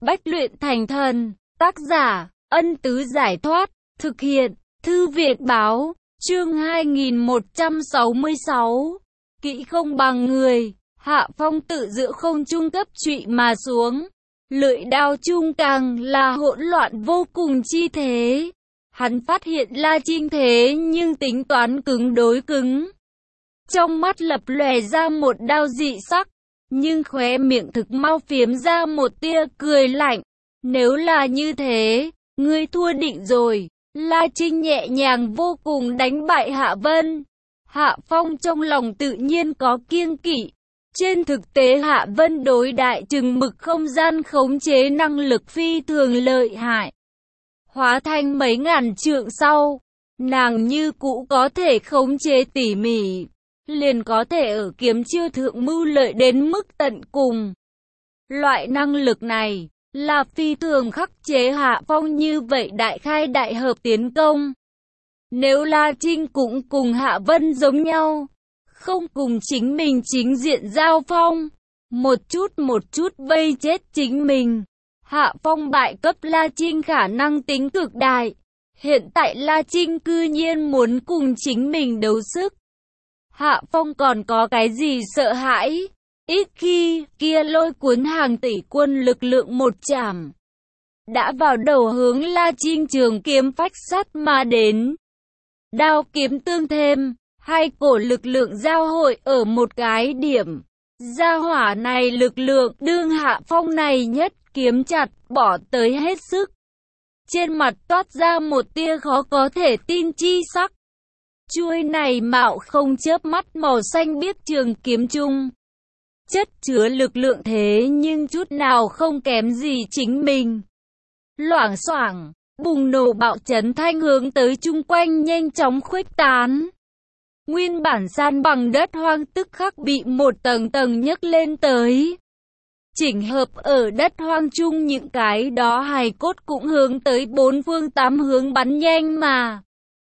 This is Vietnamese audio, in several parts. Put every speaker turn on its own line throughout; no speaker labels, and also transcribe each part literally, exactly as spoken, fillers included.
Bách luyện thành thần, tác giả, Ân Tứ Giải Thoát, thực hiện, Thư viện Báo, chương hai nghìn một trăm sáu mươi sáu. Kỵ không bằng người, Hạ Phong tự giữa không trung cấp trụy mà xuống. Lưỡi đao chung càng là hỗn loạn vô cùng chi thế. Hắn phát hiện La Trinh thế nhưng tính toán cứng đối cứng. Trong mắt lập lòe ra một đao dị sắc, nhưng khóe miệng thực mau phiếm ra một tia cười lạnh. Nếu là như thế, ngươi thua định rồi. La Trinh nhẹ nhàng vô cùng đánh bại Hạ Vân. Hạ Phong trong lòng tự nhiên có kiêng kỵ. Trên thực tế Hạ Vân đối đại chừng mực không gian khống chế năng lực phi thường lợi hại. Hóa thành mấy ngàn trượng sau, nàng như cũ có thể khống chế tỉ mỉ, liền có thể ở kiếm chiêu thượng mưu lợi đến mức tận cùng. Loại năng lực này là phi thường khắc chế Hạ Phong như vậy đại khai đại hợp tiến công. Nếu La Trinh cũng cùng Hạ Vân giống nhau, không cùng chính mình chính diện giao phong, một chút một chút vây chết chính mình, Hạ Phong bại cấp La Trinh khả năng tính cực đại. Hiện tại La Trinh cư nhiên muốn cùng chính mình đấu sức. Hạ Phong còn có cái gì sợ hãi? Ít khi kia lôi cuốn hàng tỷ quân lực lượng một chảm đã vào đầu hướng La Trinh trường kiếm phách sắt mà đến. Đao kiếm tương thêm, hai cổ lực lượng giao hội ở một cái điểm. Gia hỏa này lực lượng đương Hạ Phong này nhất kiếm chặt bỏ tới hết sức. Trên mặt toát ra một tia khó có thể tin chi sắc. Chuôi này mạo không chớp mắt màu xanh biếc trường kiếm chung, chất chứa lực lượng thế nhưng chút nào không kém gì chính mình. Loảng xoảng, bùng nổ bạo chấn thanh hướng tới chung quanh nhanh chóng khuếch tán. Nguyên bản san bằng đất hoang tức khắc bị một tầng tầng nhấc lên tới. Chỉnh hợp ở đất hoang chung những cái đó hài cốt cũng hướng tới bốn phương tám hướng bắn nhanh mà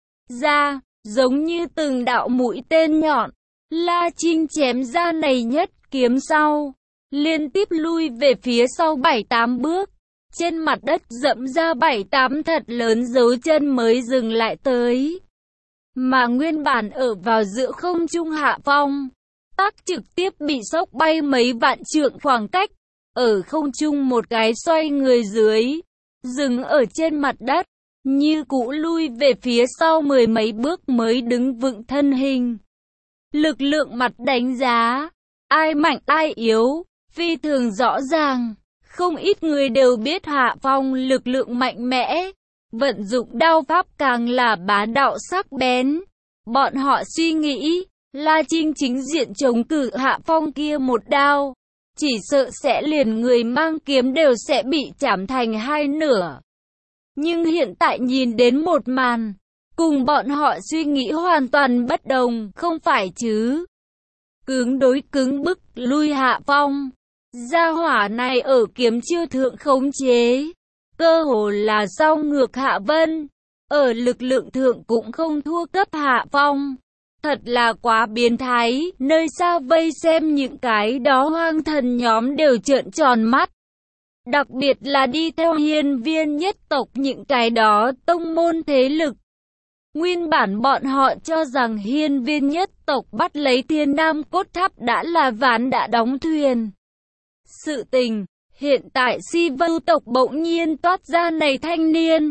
ra, giống như từng đạo mũi tên nhọn. La Trinh chém ra này nhất kiếm sau, liên tiếp lui về phía sau bảy tám bước, trên mặt đất dẫm ra bảy tám thật lớn dấu chân mới dừng lại tới. Mà nguyên bản ở vào giữa không trung Hạ Phong, tác trực tiếp bị sốc bay mấy vạn trượng khoảng cách, ở không trung một cái xoay người dưới, dừng ở trên mặt đất, như cũ lui về phía sau mười mấy bước mới đứng vững thân hình. Lực lượng mặt đánh giá, ai mạnh ai yếu, phi thường rõ ràng. Không ít người đều biết Hạ Phong lực lượng mạnh mẽ, vận dụng đao pháp càng là bá đạo sắc bén. Bọn họ suy nghĩ, La Trinh chính diện chống cự Hạ Phong kia một đao, chỉ sợ sẽ liền người mang kiếm đều sẽ bị chảm thành hai nửa. Nhưng hiện tại nhìn đến một màn, cùng bọn họ suy nghĩ hoàn toàn bất đồng, không phải chứ? Cứng đối cứng bức lui Hạ Phong. Gia hỏa này ở kiếm chiêu thượng khống chế, cơ hồ là sau ngược Hạ Vân, ở lực lượng thượng cũng không thua cấp Hạ Phong. Thật là quá biến thái, nơi xa vây xem những cái đó hoang thần nhóm đều trợn tròn mắt. Đặc biệt là đi theo hiên viên nhất tộc những cái đó tông môn thế lực. Nguyên bản bọn họ cho rằng hiên viên nhất tộc bắt lấy Thiên Nam Cốt Tháp đã là ván đã đóng thuyền. Sự tình, hiện tại Si Vưu tộc bỗng nhiên toát ra này thanh niên.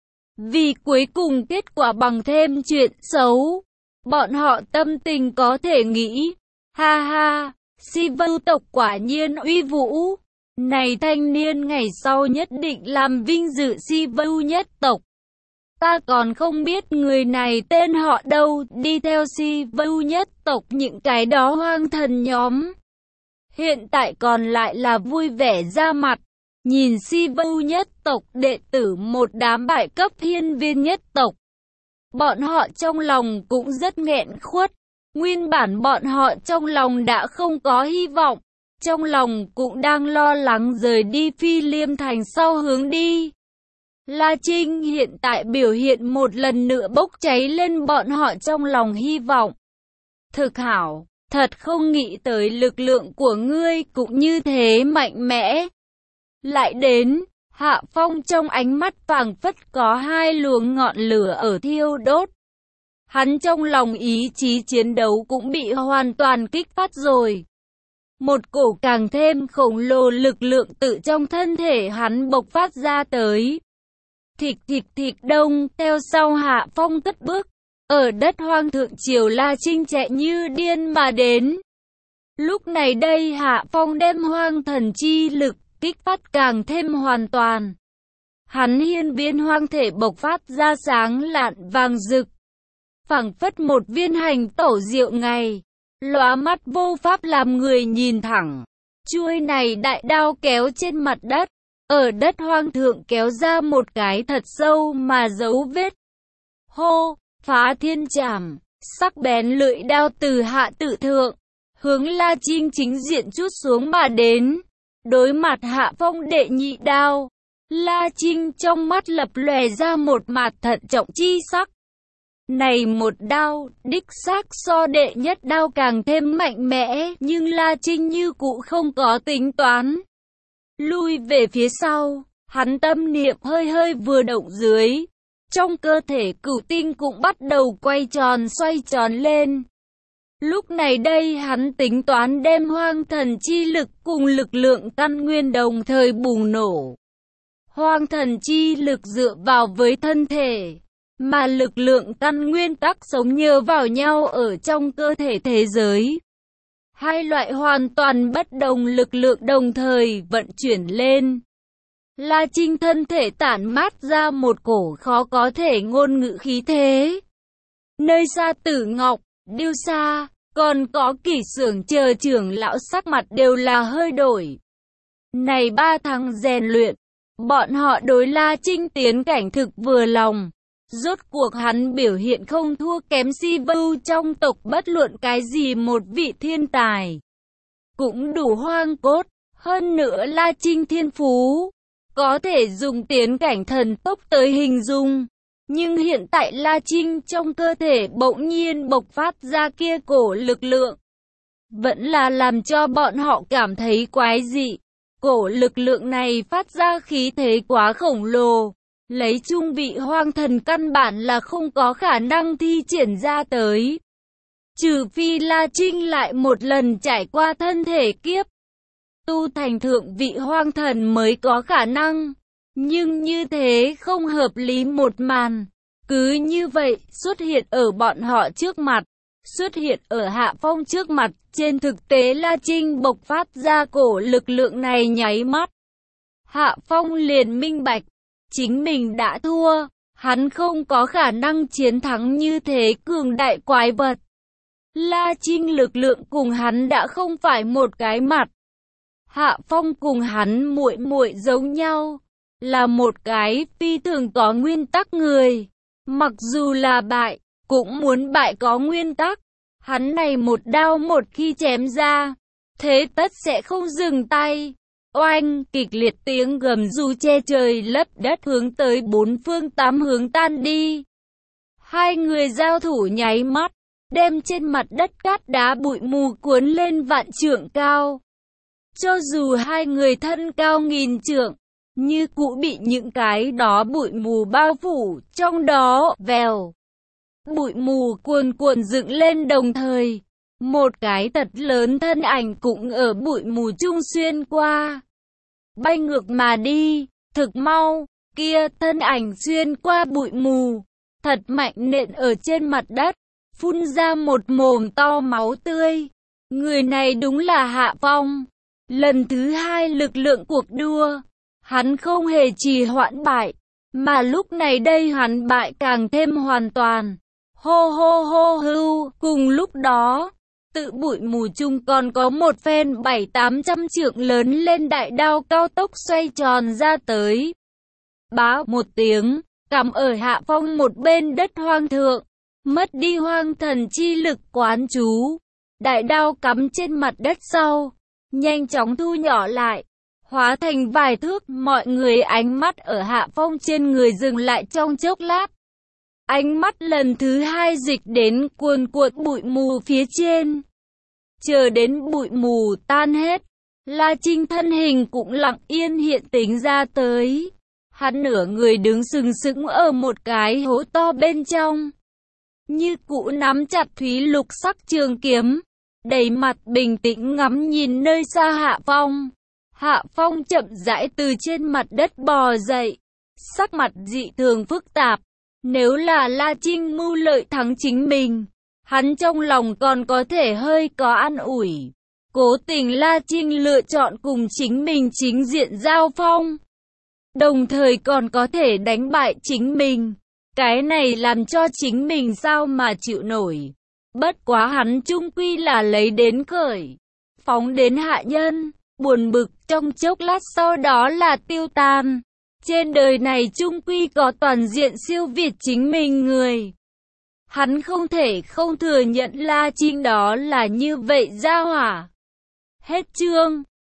Vì cuối cùng kết quả bằng thêm chuyện xấu, bọn họ tâm tình có thể nghĩ, ha ha, Si Vưu tộc quả nhiên uy vũ. Này thanh niên ngày sau nhất định làm vinh dự Si Vưu nhất tộc. Ta còn không biết người này tên họ đâu, đi theo Si Vưu nhất tộc những cái đó hoang thần nhóm. Hiện tại còn lại là vui vẻ ra mặt, nhìn Si Vưu nhất tộc đệ tử một đám bại cấp hiên viên nhất tộc. Bọn họ trong lòng cũng rất nghẹn khuất, nguyên bản bọn họ trong lòng đã không có hy vọng, trong lòng cũng đang lo lắng rời đi Phi Liêm Thành sau hướng đi. La Trinh hiện tại biểu hiện một lần nữa bốc cháy lên bọn họ trong lòng hy vọng. Thực hảo, thật không nghĩ tới lực lượng của ngươi cũng như thế mạnh mẽ. lại đến. Hạ Phong trong ánh mắt phảng phất có hai luồng ngọn lửa ở thiêu đốt. Hắn trong lòng ý chí chiến đấu cũng bị hoàn toàn kích phát rồi. Một cổ càng thêm khổng lồ lực lượng tự trong thân thể hắn bộc phát ra tới. Thịch thịch thịch đông, theo sau Hạ Phong cất bước. Ở đất hoang thượng triều La Trinh chạy như điên mà đến. Lúc này đây Hạ Phong đem hoang thần chi lực kích phát càng thêm hoàn toàn. Hắn hiên viên hoang thể bộc phát ra sáng lạn vàng rực. Phảng phất một viên hành tẩu diệu ngày. Lóa mắt vô pháp làm người nhìn thẳng. Chuôi này đại đao kéo trên mặt đất. Ở đất hoang thượng kéo ra một cái thật sâu mà dấu vết. Hô, phá thiên trảm. Sắc bén lưỡi đao từ hạ tự thượng. Hướng La Trinh chính diện chút xuống mà đến. Đối mặt Hạ Phong đệ nhị đao. La Trinh trong mắt lập lòe ra một mặt thận trọng chi sắc. Này một đao, đích xác so đệ nhất đao càng thêm mạnh mẽ, nhưng La Trinh như cũ không có tính toán. Lui về phía sau, hắn tâm niệm hơi hơi vừa động dưới. Trong cơ thể cửu tinh cũng bắt đầu quay tròn xoay tròn lên. Lúc này đây hắn tính toán đem hoang thần chi lực cùng lực lượng căn nguyên đồng thời bùng nổ. Hoang thần chi lực dựa vào với thân thể, mà lực lượng căn nguyên tắc sống nhờ vào nhau ở trong cơ thể thế giới. Hai loại hoàn toàn bất đồng lực lượng đồng thời vận chuyển lên. La Trinh thân thể tản mát ra một cổ khó có thể ngôn ngữ khí thế. Nơi xa Tử Ngọc, Điêu Sa, còn có Kỷ Xưởng chờ trưởng lão sắc mặt đều là hơi đổi. Này ba tháng rèn luyện, bọn họ đối La Trinh tiến cảnh thực vừa lòng. Rốt cuộc hắn biểu hiện không thua kém Si Vưu trong tộc bất luận cái gì một vị thiên tài. Cũng đủ hoang cốt, hơn nữa La Trinh thiên phú. Có thể dùng tiến cảnh thần tốc tới hình dung. Nhưng hiện tại La Trinh trong cơ thể bỗng nhiên bộc phát ra kia cổ lực lượng. Vẫn là làm cho bọn họ cảm thấy quái dị. Cổ lực lượng này phát ra khí thế quá khổng lồ. Lấy trung vị hoang thần căn bản là không có khả năng thi triển ra tới. Trừ phi La Trinh lại một lần trải qua thân thể kiếp. Tu thành thượng vị hoang thần mới có khả năng. Nhưng như thế không hợp lý một màn. Cứ như vậy xuất hiện ở bọn họ trước mặt. Xuất hiện ở Hạ Phong trước mặt. Trên thực tế La Trinh bộc phát ra cổ lực lượng này nháy mắt. Hạ Phong liền minh bạch. Chính mình đã thua. Hắn không có khả năng chiến thắng như thế cường đại quái vật. La Trinh lực lượng cùng hắn đã không phải một cái mặt. Hạ Phong cùng hắn muội muội giống nhau, là một cái phi thường có nguyên tắc người. Mặc dù là bại, cũng muốn bại có nguyên tắc. Hắn này một đao một khi chém ra, thế tất sẽ không dừng tay. Oanh, kịch liệt tiếng gầm rú che trời lấp đất hướng tới bốn phương tám hướng tan đi. Hai người giao thủ nháy mắt, đem trên mặt đất cát đá bụi mù cuốn lên vạn trượng cao. Cho dù hai người thân cao nghìn trượng, như cũ bị những cái đó bụi mù bao phủ, trong đó, vèo. Bụi mù cuồn cuộn dựng lên đồng thời. Một cái thật lớn thân ảnh cũng ở bụi mù trung xuyên qua. Bay ngược mà đi, thực mau, kia thân ảnh xuyên qua bụi mù. Thật mạnh nện ở trên mặt đất, phun ra một mồm to máu tươi. Người này đúng là Hạ Phong. Lần thứ hai lực lượng cuộc đua, hắn không hề trì hoãn bại, mà lúc này đây hắn bại càng thêm hoàn toàn. Hô hô hô hưu, cùng lúc đó, tự bụi mù chung còn có một phen bảy tám trăm trượng lớn lên đại đao cao tốc xoay tròn ra tới. Bá một tiếng, cắm ở Hạ Phong một bên đất hoang thượng, mất đi hoang thần chi lực quán chú. Đại đao cắm trên mặt đất sau, nhanh chóng thu nhỏ lại, hóa thành vài thước. Mọi người ánh mắt ở Hạ Phong trên người dừng lại trong chốc lát. Ánh mắt lần thứ hai dịch đến cuồn cuộn bụi mù phía trên. Chờ đến bụi mù tan hết, La Trinh thân hình cũng lặng yên hiện tính ra tới. Hắn nửa người đứng sừng sững ở một cái hố to bên trong. Như cũ nắm chặt thúy lục sắc trường kiếm. Đầy mặt bình tĩnh ngắm nhìn nơi xa Hạ Phong. Hạ Phong chậm rãi từ trên mặt đất bò dậy. Sắc mặt dị thường phức tạp. Nếu là La Trinh mưu lợi thắng chính mình, hắn trong lòng còn có thể hơi có an ủi. Cố tình La Trinh lựa chọn cùng chính mình chính diện giao phong, đồng thời còn có thể đánh bại chính mình. Cái này làm cho chính mình sao mà chịu nổi. Bất quá hắn chung quy là lấy đến khởi, phóng đến hạ nhân, buồn bực trong chốc lát sau đó là tiêu tan. Trên đời này chung quy có toàn diện siêu việt chính mình người. Hắn không thể không thừa nhận La Trinh đó là như vậy gia hỏa. Hết chương.